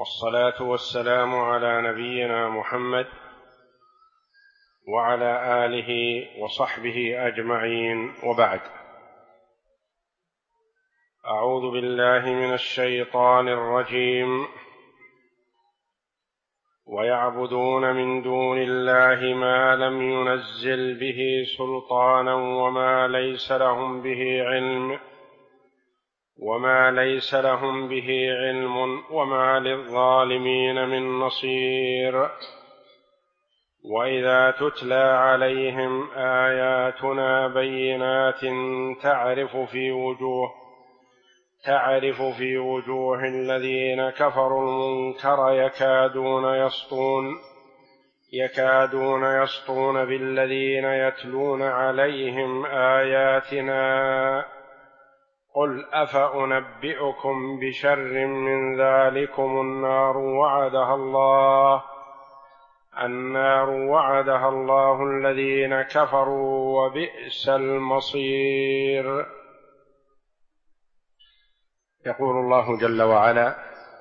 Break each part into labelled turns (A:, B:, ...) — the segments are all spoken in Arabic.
A: والصلاة والسلام على نبينا محمد وعلى آله وصحبه أجمعين، وبعد. أعوذ بالله من الشيطان الرجيم. ويعبدون من دون الله ما لم ينزل به سلطانا وما ليس لهم به علم وما للظالمين من نصير. وإذا تتلى عليهم آياتنا بينات تعرف في وجوه الذين كفروا المنكر يكادون يسطون بالذين يتلون عليهم آياتنا. قل أفأنبئكم بشر من ذلكم النار وعدها الله الذين كفروا وبئس المصير. يقول الله جل وعلا: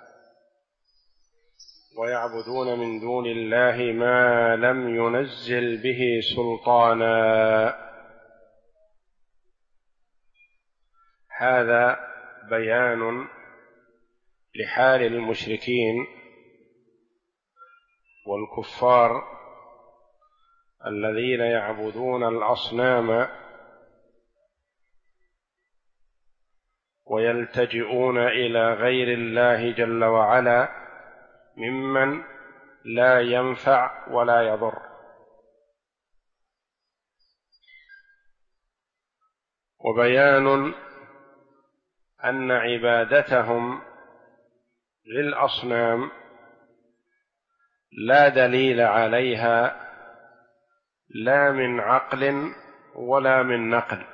A: ويعبدون من دون الله ما لم ينزل به سلطانا. هذا بيان لحال المشركين والكفار الذين يعبدون الأصنام ويلتجئون إلى غير الله جل وعلا ممن لا ينفع ولا يضر. وبيان أن عبادتهم للأصنام لا دليل عليها لا من عقل ولا من نقل،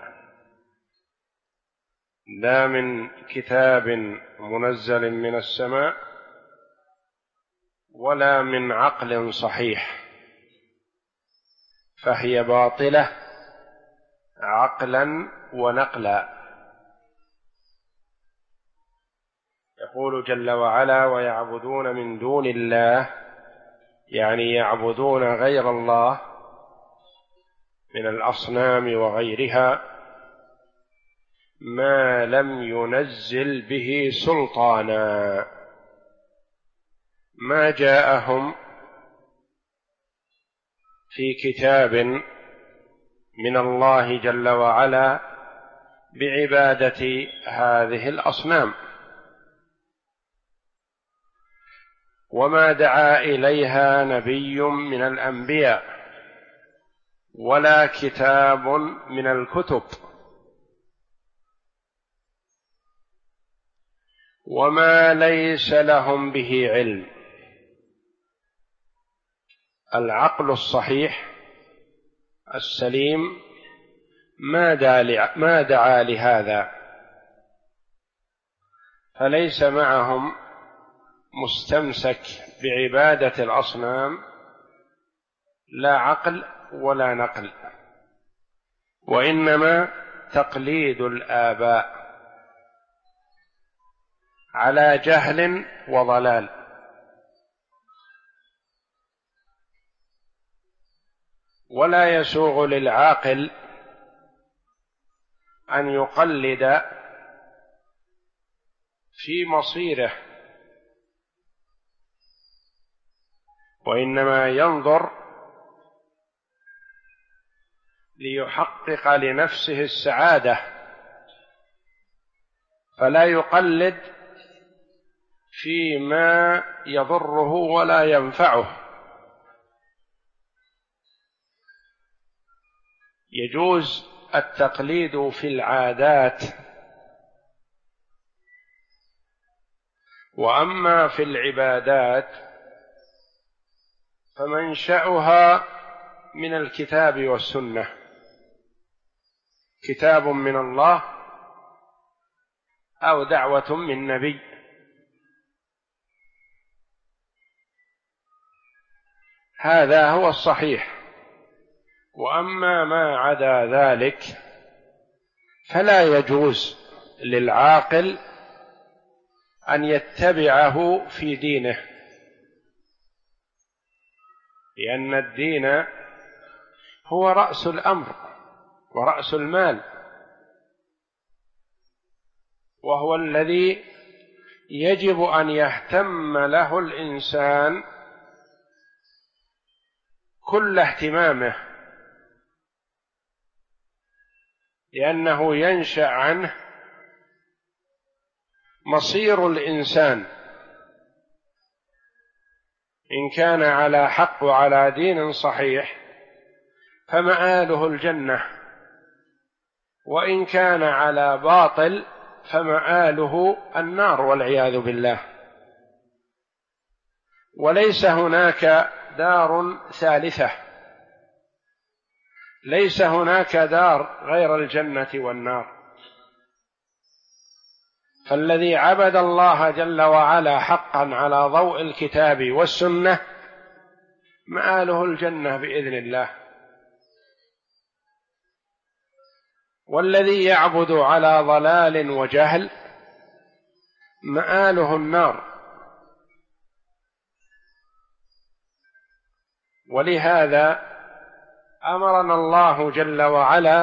A: لا من كتاب منزل من السماء ولا من عقل صحيح، فهي باطلة عقلا ونقلا. يقول جل وعلا: ويعبدون من دون الله، يعني يعبدون غير الله من الأصنام وغيرها ما لم ينزل به سلطانا، ما جاءهم في كتاب من الله جل وعلا بعبادة هذه الأصنام، وما دعا إليها نبي من الأنبياء ولا كتاب من الكتب، وما ليس لهم به علم. العقل الصحيح السليم ما دعا لهذا، فليس معهم مستمسك بعبادة الأصنام لا عقل ولا نقل، وإنما تقليد الآباء على جهل وضلال. ولا يسوغ للعاقل أن يقلد في مصيره، وإنما ينظر ليحقق لنفسه السعادة، فلا يقلد فيما يضره ولا ينفعه. يجوز التقليد في العادات، وأما في العبادات فمنشأها من الكتاب والسنة، كتاب من الله أو دعوة من نبي. هذا هو الصحيح. وأما ما عدا ذلك فلا يجوز للعاقل أن يتبعه في دينه، لأن الدين هو رأس الأمر ورأس المال، وهو الذي يجب أن يهتم له الإنسان كل اهتمامه، لأنه ينشأ عنه مصير الإنسان إن كان على حق وعلى دين صحيح فمآله الجنة، وإن كان على باطل فمآله النار والعياذ بالله. وليس هناك دار ثالثة، ليس هناك دار غير الجنة والنار. فالذي عبد الله جل وعلا حقا على ضوء الكتاب والسنة مآله الجنة بإذن الله، والذي يعبد على ضلال وجهل مآله النار. ولهذا أمرنا الله جل وعلا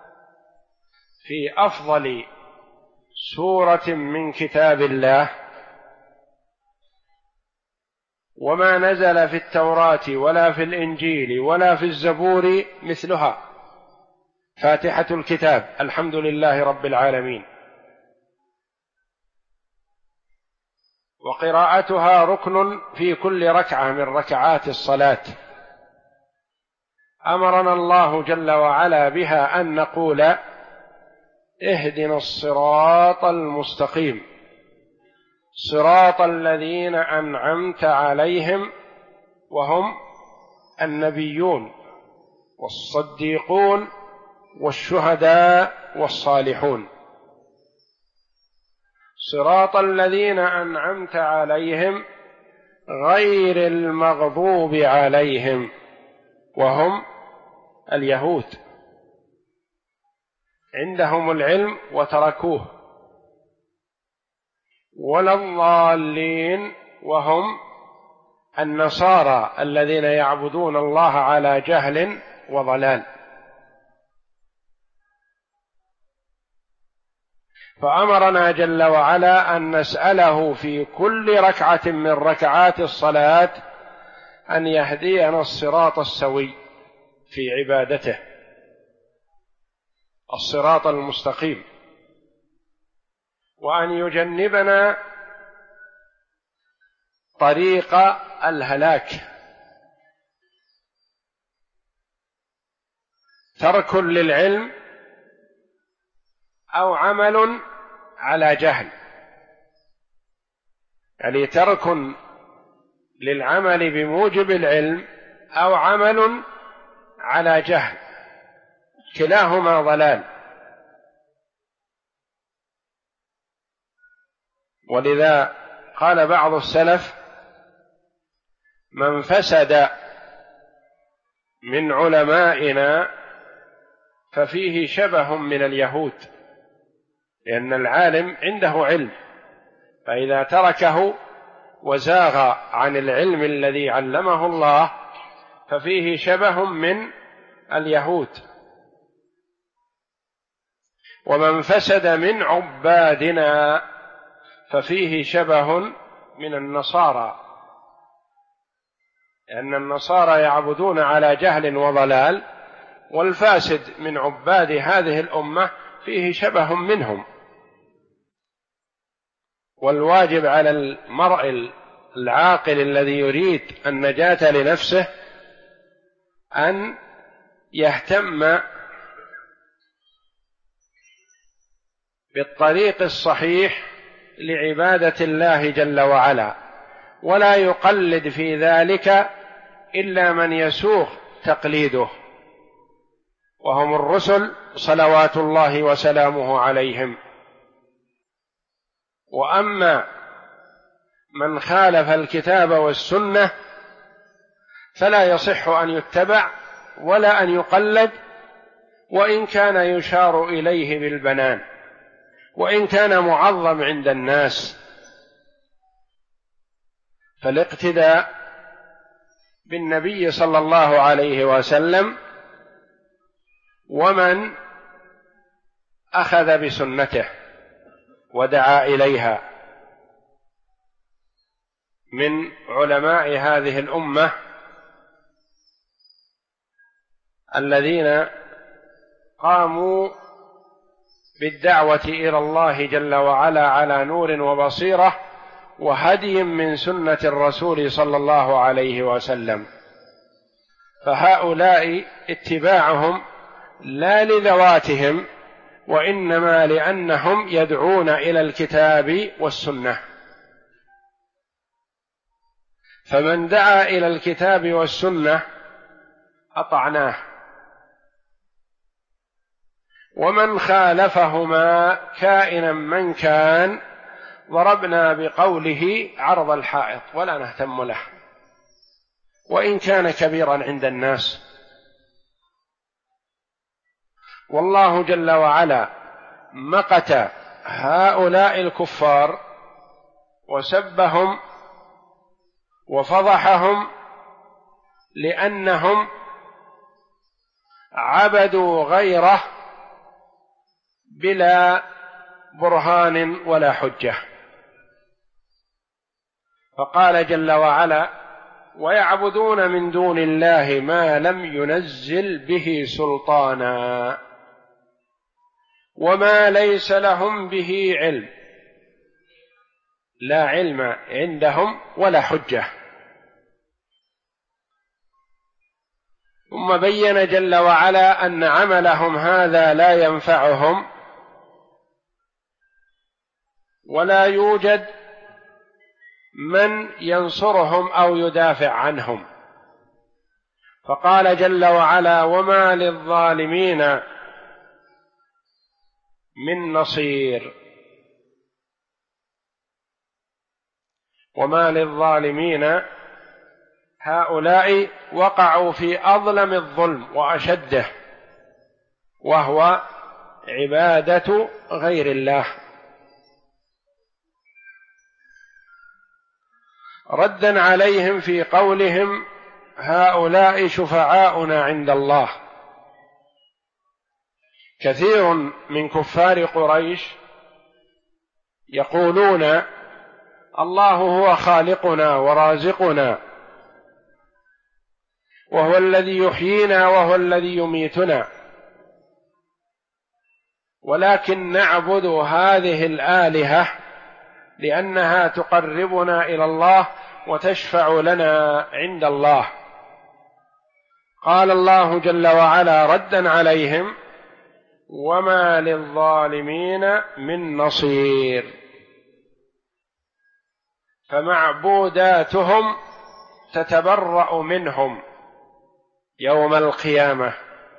A: في أفضل سورة من كتاب الله، وما نزل في التوراة ولا في الإنجيل ولا في الزبور مثلها، فاتحة الكتاب، الحمد لله رب العالمين، وقراءتها ركن في كل ركعة من ركعات الصلاة. أمرنا الله جل وعلا بها أن نقول: اهدنا الصراط المستقيم صراط الذين أنعمت عليهم، وهم النبيون والصديقون والشهداء والصالحون. صراط الذين أنعمت عليهم غير المغضوب عليهم، وهم اليهود، عندهم العلم وتركوه، ولا الضالين، وهم النصارى الذين يعبدون الله على جهل وضلال. فأمرنا جل وعلا أن نسأله في كل ركعة من ركعات الصلاة أن يهدينا الصراط السوي في عبادته، الصراط المستقيم، وأن يجنبنا طريق الهلاك، ترك للعلم أو عمل على جهل، يعني ترك للعمل بموجب العلم أو عمل على جهل، كلاهما ضلال. ولذا قال بعض السلف: من فسد من علمائنا ففيه شبه من اليهود، لأن العالم عنده علم، فإذا تركه وزاغ عن العلم الذي علمه الله ففيه شبه من اليهود. ومن فسد من عبادنا ففيه شبه من النصارى، لأن النصارى يعبدون على جهل وضلال، والفاسد من عباد هذه الأمة فيه شبه منهم. والواجب على المرء العاقل الذي يريد النجاة لنفسه أن يهتم بالطريق الصحيح لعبادة الله جل وعلا، ولا يقلد في ذلك إلا من يسوغ تقليده، وهم الرسل صلوات الله وسلامه عليهم. وأما من خالف الكتاب والسنة فلا يصح أن يتبع ولا أن يقلد، وإن كان يشار إليه بالبنان، وإن كان معظم عند الناس، فالاقتداء بالنبي صلى الله عليه وسلم ومن أخذ بسنته ودعا إليها من علماء هذه الأمة الذين قاموا بالدعوة إلى الله جل وعلا على نور وبصيرة وهدي من سنة الرسول صلى الله عليه وسلم. فهؤلاء اتباعهم لا لذواتهم وإنما لأنهم يدعون إلى الكتاب والسنة، فمن دعا إلى الكتاب والسنة أطعناه، ومن خالفهما كائنا من كان ضربنا بقوله عرض الحائط ولا نهتم له وإن كان كبيرا عند الناس. والله جل وعلا مقت هؤلاء الكفار وسبهم وفضحهم لأنهم عبدوا غيره بلا برهان ولا حجة. فقال جل وعلا: ويعبدون من دون الله ما لم ينزل به سلطانا وما ليس لهم به علم، لا علم عندهم ولا حجة. ثم بين جل وعلا أن عملهم هذا لا ينفعهم ولا يوجد من ينصرهم أو يدافع عنهم. فقال جل وعلا: وما للظالمين من نصير. وما للظالمين، هؤلاء وقعوا في أظلم الظلم وأشده، وهو عبادة غير الله. ردا عليهم في قولهم: هؤلاء شفعاؤنا عند الله. كثير من كفار قريش يقولون: الله هو خالقنا ورازقنا وهو الذي يحيينا وهو الذي يميتنا، ولكن نعبد هذه الآلهة لأنها تقربنا إلى الله وتشفع لنا عند الله. قال الله جل وعلا ردا عليهم: وما للظالمين من نصير. فمعبوداتهم تتبرأ منهم يوم القيامة،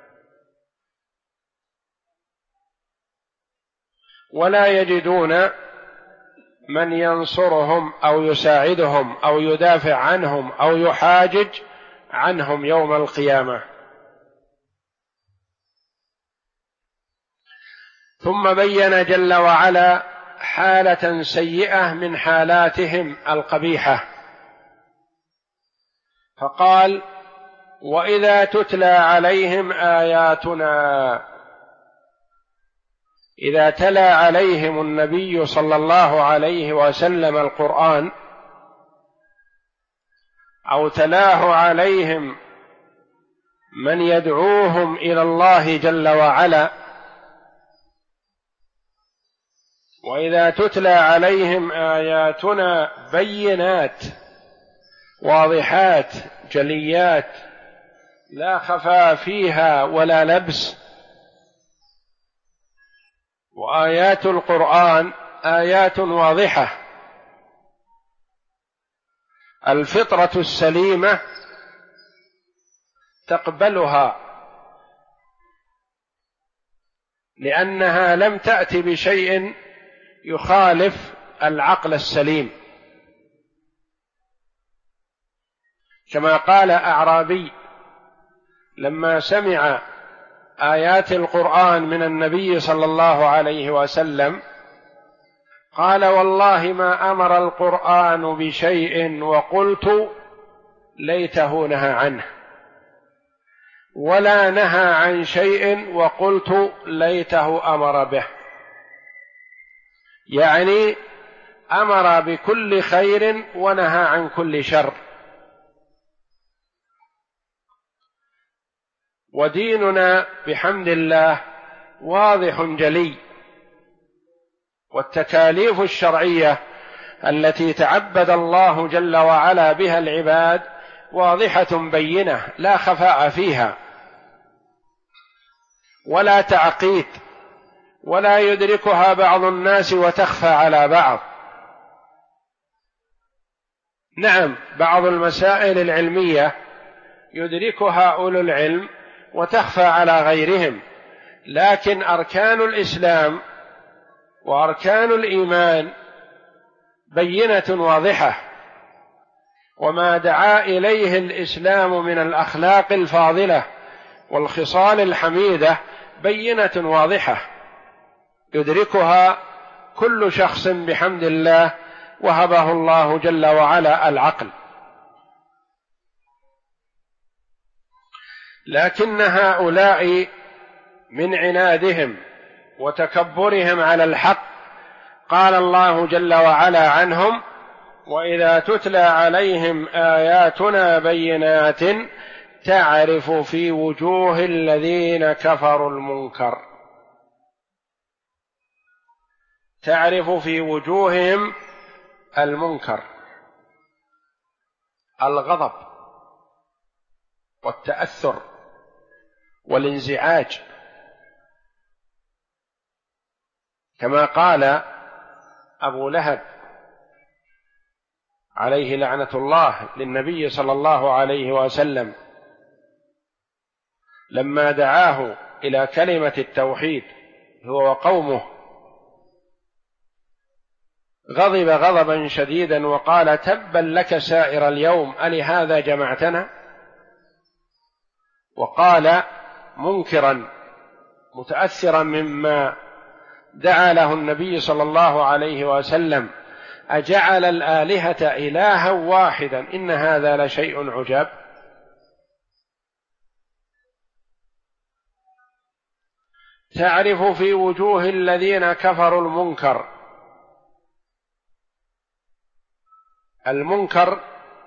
A: ولا يجدون من ينصرهم أو يساعدهم أو يدافع عنهم أو يحاجج عنهم يوم القيامة. ثم بين جل وعلا حالة سيئة من حالاتهم القبيحة، فقال: وإذا تتلى عليهم آياتنا. إذا تلا عليهم النبي صلى الله عليه وسلم القرآن أو تلاه عليهم من يدعوهم إلى الله جل وعلا، وإذا تتلى عليهم آياتنا بينات واضحات جليات لا خفاء فيها ولا لبس. وآيات القرآن آيات واضحة، الفطرة السليمة تقبلها لأنها لم تأت بشيء يخالف العقل السليم. كما قال أعرابي لما سمع آيات القرآن من النبي صلى الله عليه وسلم: قال والله ما أمر القرآن بشيء وقلت ليته نهى عنه، ولا نهى عن شيء وقلت ليته أمر به، يعني أمر بكل خير ونهى عن كل شر. وديننا بحمد الله واضح جلي، والتكاليف الشرعية التي تعبد الله جل وعلا بها العباد واضحة بينة لا خفاء فيها ولا تعقيد، ولا يدركها بعض الناس وتخفى على بعض. نعم، بعض المسائل العلمية يدركها أولو العلم وتخفى على غيرهم، لكن أركان الإسلام وأركان الإيمان بينة واضحة، وما دعا إليه الإسلام من الأخلاق الفاضلة والخصال الحميدة بينة واضحة يدركها كل شخص بحمد الله وهبه الله جل وعلا العقل. لكن هؤلاء من عنادهم وتكبرهم على الحق قال الله جل وعلا عنهم: وإذا تتلى عليهم آياتنا بينات تعرف في وجوه الذين كفروا المنكر. تعرف في وجوههم المنكر، الغضب والتأثر والانزعاج، كما قال أبو لهب عليه لعنة الله للنبي صلى الله عليه وسلم لما دعاه إلى كلمة التوحيد هو وقومه، غضب غضبا شديدا وقال: تبا لك سائر اليوم ألهذا جمعتنا؟ وقال منكرا متأثرا مما دعا له النبي صلى الله عليه وسلم: أجعل الآلهة إلها واحدا إن هذا لشيء عجاب. تعرف في وجوه الذين كفروا المنكر. المنكر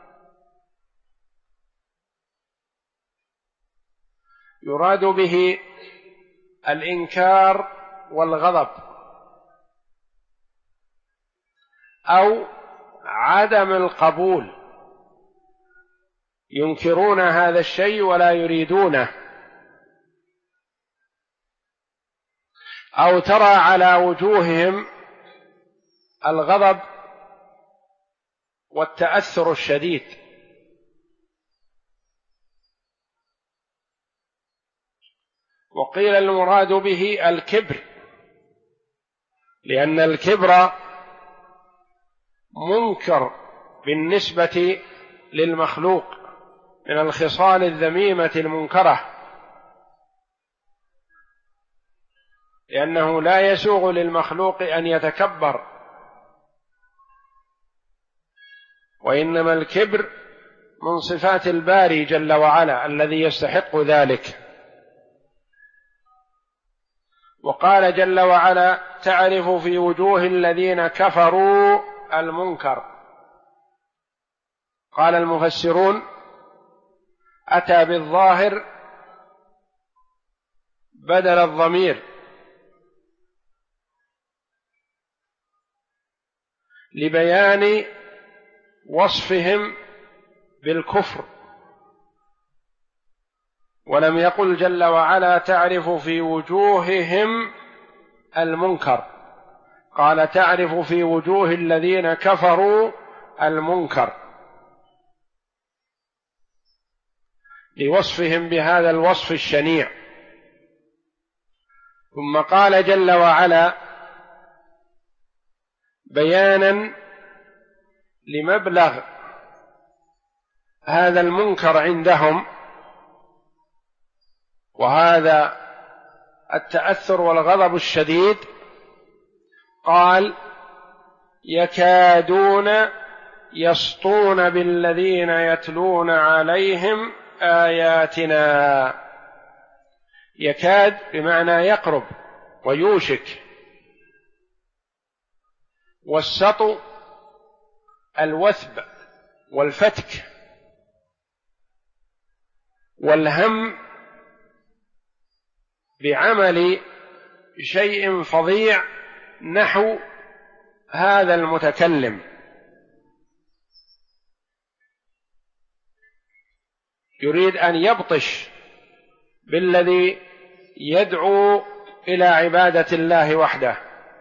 A: يراد به الإنكار والغضب أو عدم القبول، ينكرون هذا الشيء ولا يريدونه، أو ترى على وجوههم الغضب والتأثر الشديد. وقيل المراد به الكبر، لأن الكبر منكر بالنسبة للمخلوق من الخصال الذميمة المنكرة، لأنه لا يسوغ للمخلوق أن يتكبر، وإنما الكبر من صفات الباري جل وعلا الذي يستحق ذلك. وقال جل وعلا: تعرف في وجوه الذين كفروا المنكر. قال المفسرون: أتى بالظاهر بدل الضمير لبيان وصفهم بالكفر، ولم يقل جل وعلا: تعرف في وجوههم المنكر، قال: تعرف في وجوه الذين كفروا المنكر، لوصفهم بهذا الوصف الشنيع. ثم قال جل وعلا بيانا لمبلغ هذا المنكر عندهم، وهذا التأثر والغضب الشديد، قال: يكادون يسطون بالذين يتلون عليهم آياتنا. يكاد بمعنى يقرب ويوشك. والسطو الوثب والفتك، والهم بعمل شيء فظيع نحو هذا المتكلم. يريد أن يبطش بالذي يدعو إلى عبادة الله وحده.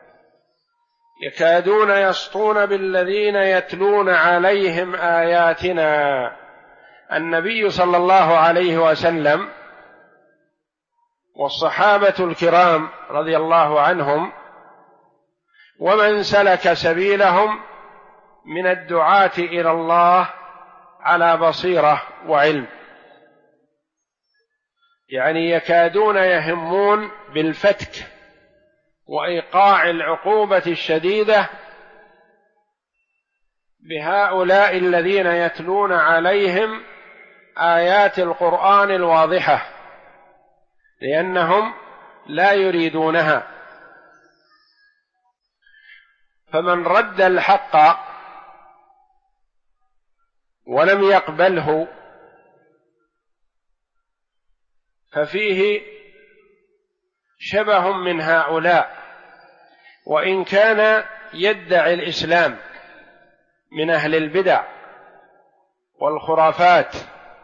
A: يكادون يسطون بالذين يتلون عليهم آياتنا. النبي صلى الله عليه وسلم والصحابة الكرام رضي الله عنهم ومن سلك سبيلهم من الدعاة إلى الله على بصيرة وعلم، يعني يكادون يهمون بالفتك وإيقاع العقوبة الشديدة بهؤلاء الذين يتلون عليهم آيات القرآن الواضحة، لأنهم لا يريدونها. فمن رد الحق ولم يقبله ففيه شبه من هؤلاء، وإن كان يدعي الإسلام من أهل البدع والخرافات.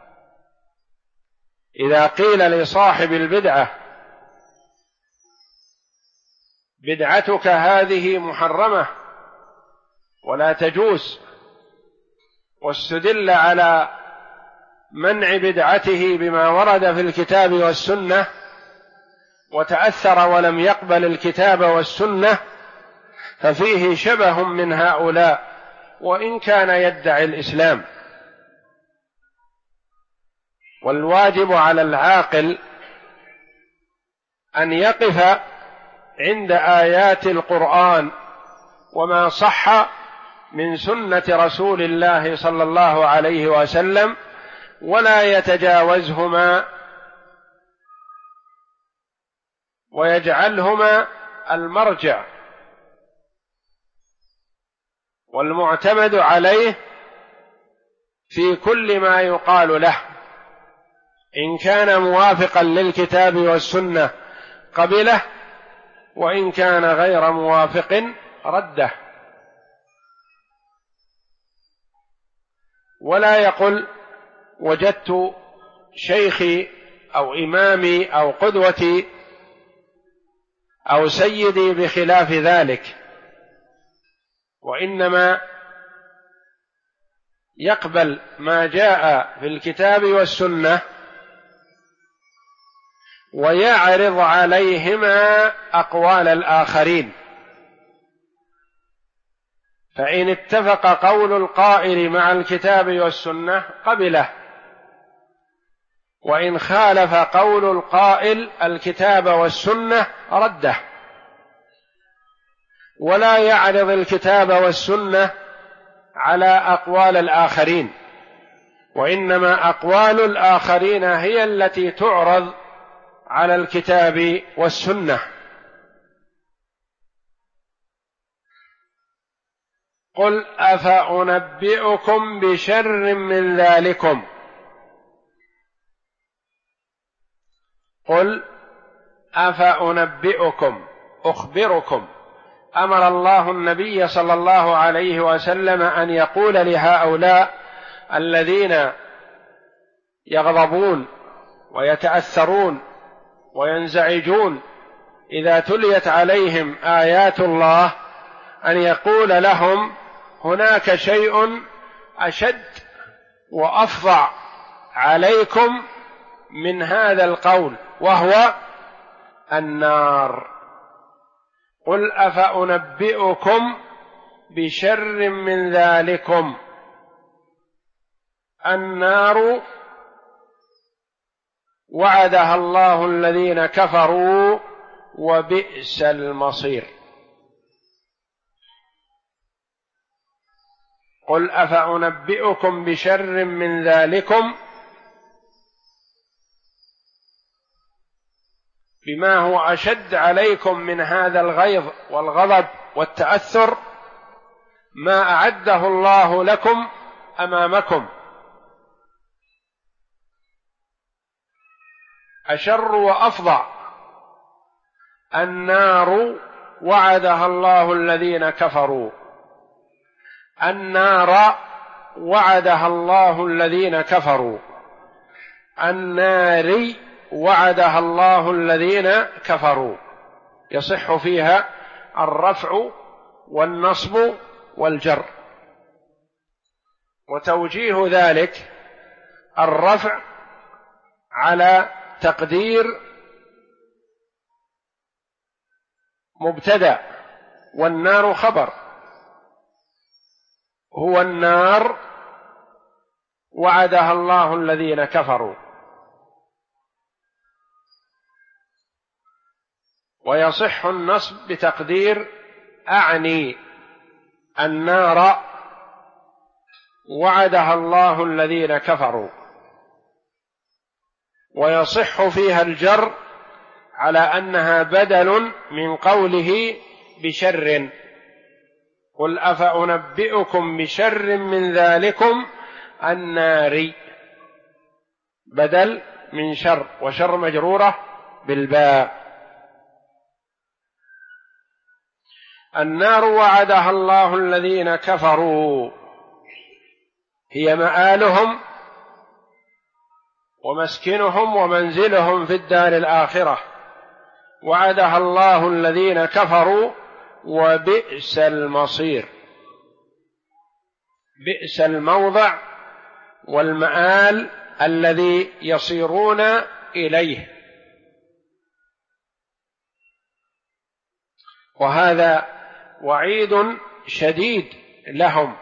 A: إذا قيل لصاحب البدعة بدعتك هذه محرمة ولا تجوز، واستدل على منع بدعته بما ورد في الكتاب والسنة، وتأثر ولم يقبل الكتاب والسنة، ففيه شبه من هؤلاء وإن كان يدعي الإسلام. والواجب على العاقل أن يقف عند آيات القرآن وما صح من سنة رسول الله صلى الله عليه وسلم، ولا يتجاوزهما ويجعلهما المرجع والمعتمد عليه في كل ما يقال له. إن كان موافقا للكتاب والسنة قبله، وإن كان غير موافق رده. ولا يقل وجدت شيخي أو إمامي أو قدوتي أو سيدي بخلاف ذلك، وإنما يقبل ما جاء في الكتاب والسنة ويعرض عليهما أقوال الآخرين. فإن اتفق قول القائل مع الكتاب والسنة قبله، وإن خالف قول القائل الكتاب والسنة رده. ولا يعرض الكتاب والسنة على أقوال الآخرين، وإنما أقوال الآخرين هي التي تعرض على الكتاب والسنة. قل أفأنبئكم بشر من ذلكم. قل أفأنبئكم، أخبركم. أمر الله النبي صلى الله عليه وسلم أن يقول لهؤلاء الذين يغضبون ويتأثرون وينزعجون إذا تليت عليهم آيات الله، أن يقول لهم هناك شيء أشد وأفظع عليكم من هذا القول، وهو النار. قل أفأنبئكم بشر من ذلكم. النار وعدها الله الذين كفروا وبئس المصير. قل أفأنبئكم بشر من ذلكم بما هو أشد عليكم من هذا الغيظ والغضب والتأثر، ما أعده الله لكم أمامكم. أشر وأفظع النار وعدها الله الذين كفروا، النار وعدها الله الذين كفروا، النار وعدها الله الذين كفروا. يصح فيها الرفع والنصب والجر. وتوجيه ذلك الرفع على تقدير مبتدأ والنار خبر، هو النار وعدها الله الذين كفروا. ويصح النصب بتقدير أعني النار وعدها الله الذين كفروا. ويصح فيها الجر على أنها بدل من قوله بشر، قل أفأنبئكم بشر من ذلكم النار، بدل من شر، وشر مجرورة بالباء. النار وعدها الله الذين كفروا هي مآلهم ومسكنهم ومنزلهم في الدار الآخرة، وعدها الله الذين كفروا وبئس المصير، بئس الموضع والمآل الذي يصيرون إليه. وهذا وعيد شديد لهم.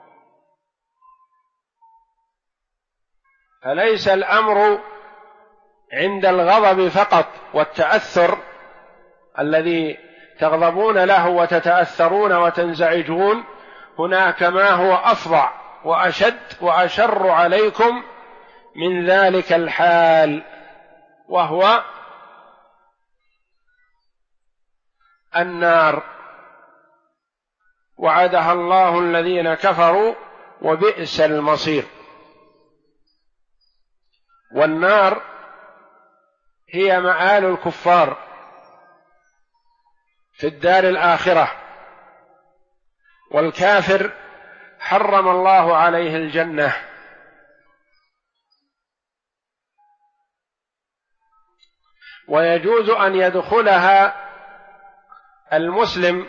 A: فليس الأمر عند الغضب فقط والتأثر الذي تغضبون له وتتأثرون وتنزعجون، هناك ما هو أفظع وأشد وأشر عليكم من ذلك الحال، وهو النار وعدها الله الذين كفروا وبئس المصير. والنار هي مآل الكفار في الدار الآخرة، والكافر حرم الله عليه الجنة. ويجوز أن يدخلها المسلم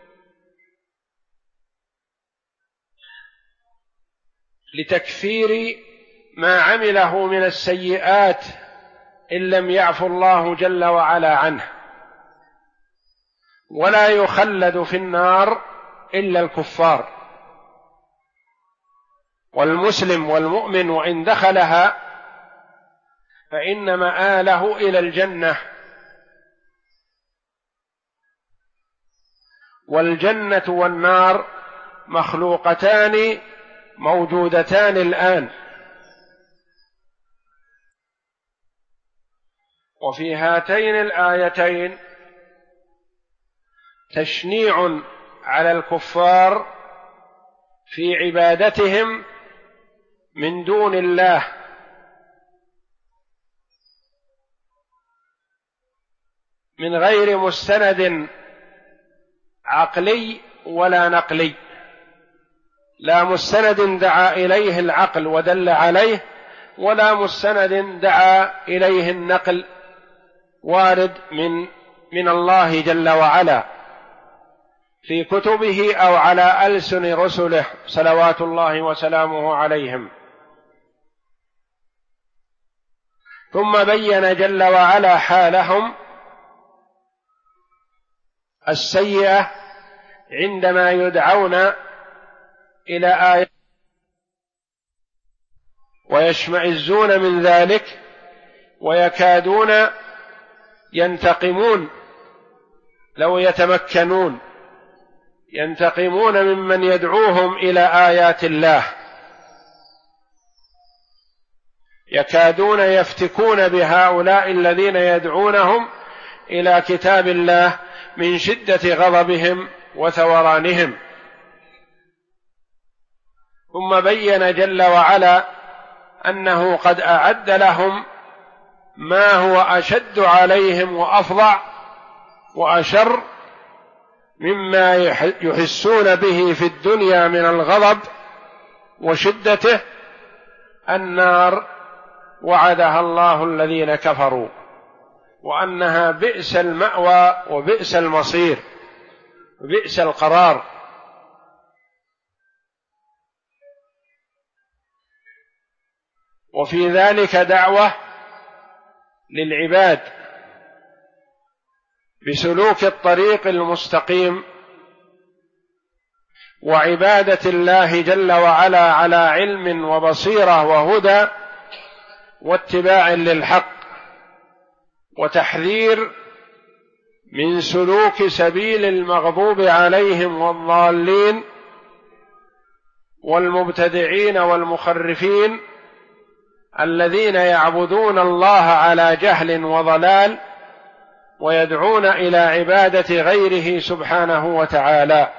A: لتكفير ما عمله من السيئات إن لم يعفو الله جل وعلا عنه، ولا يخلد في النار إلا الكفار. والمسلم والمؤمن وإن دخلها فإن مآله إلى الجنة. والجنة والنار مخلوقتان موجودتان الآن. وفي هاتين الآيتين تشنيع على الكفار في عبادتهم من دون الله، من غير مستند عقلي ولا نقلي، لا مستند دعا إليه العقل ودل عليه، ولا مستند دعا إليه النقل وارد من الله جل وعلا في كتبه أو على ألسن رسله صلوات الله وسلامه عليهم. ثم بين جل وعلا حالهم السيئة عندما يدعون إلى آية ويشمئزون من ذلك ويكادون ينتقمون لو يتمكنون ينتقمون ممن يدعوهم إلى آيات الله، يكادون يفتكون بهؤلاء الذين يدعونهم إلى كتاب الله من شدة غضبهم وثورانهم. ثم بين جل وعلا أنه قد أعد لهم ما هو أشد عليهم وأفظع وأشر مما يحسون به في الدنيا من الغضب وشدته، النار وعدها الله الذين كفروا، وأنها بئس المأوى وبئس المصير وبئس القرار. وفي ذلك دعوة للعباد بسلوك الطريق المستقيم وعبادة الله جل وعلا على علم وبصيرة وهدى واتباع للحق، وتحذير من سلوك سبيل المغضوب عليهم والضالين والمبتدعين والمخرفين الذين يعبدون الله على جهل وضلال ويدعون إلى عبادة غيره سبحانه وتعالى.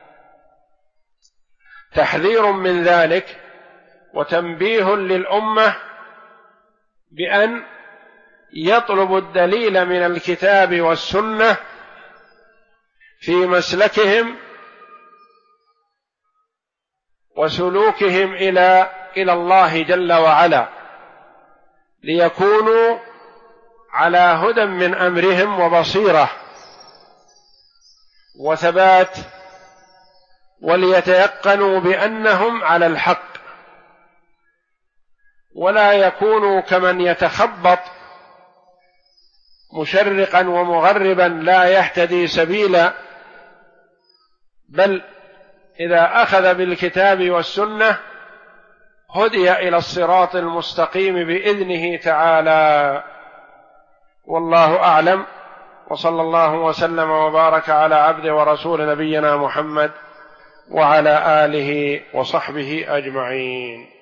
A: تحذير من ذلك وتنبيه للأمة بأن يطلبوا الدليل من الكتاب والسنة في مسلكهم وسلوكهم إلى الله جل وعلا، ليكونوا على هدى من أمرهم وبصيرة وثبات، وليتيقنوا بأنهم على الحق، ولا يكونوا كمن يتخبط مشرقا ومغربا لا يهتدي سبيلا، بل إذا أخذ بالكتاب والسنة هدي إلى الصراط المستقيم بإذنه تعالى. والله أعلم، وصلى الله وسلم وبارك على عبد ورسول نبينا محمد وعلى آله وصحبه أجمعين.